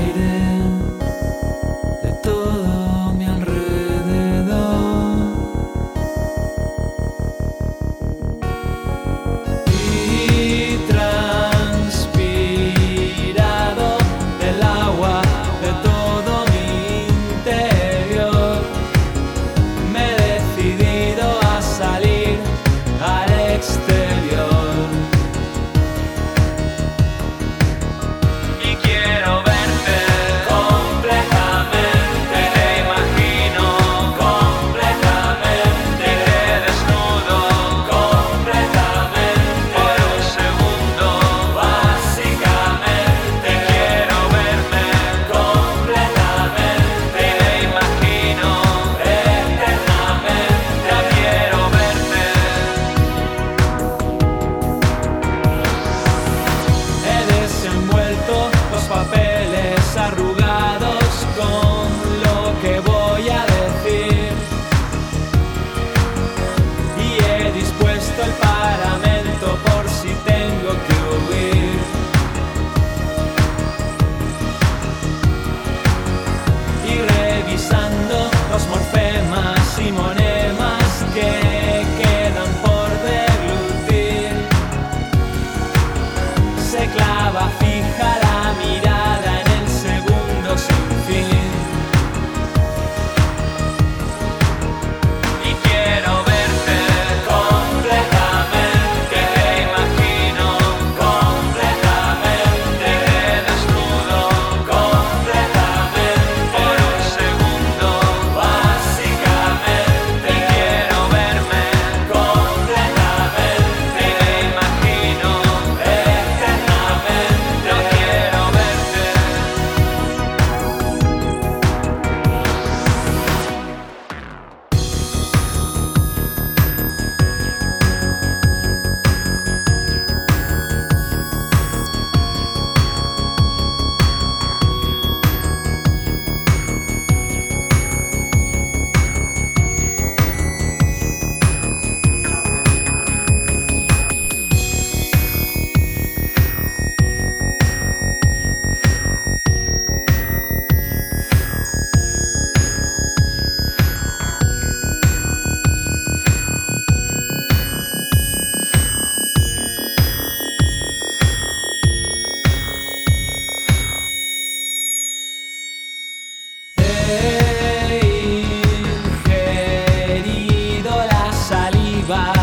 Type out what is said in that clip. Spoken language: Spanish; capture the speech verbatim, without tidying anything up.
aire de todo mi alrededor. Y transpirado del agua de todo mi interior, me he decidido a salir al exterior. Y quiero verte completamente, te imagino completamente, te desnudo completamente, por un segundo básicamente. Quiero verme completamente, te imagino eternamente, quiero verte. He desenvuelto los papeles arrugados con lo que voy a decir, y he dispuesto el paramento por si tengo que huir. Y revisando los morfemas y monemas que quedan por deglutir, se clava fija la mirada en el segundo sin fin. Y quiero verte completamente, te imagino completamente, te desnudo completamente, por un segundo básicamente. Quiero verme completamente, te imagino eternamente, no quiero verte. He ingerido la saliva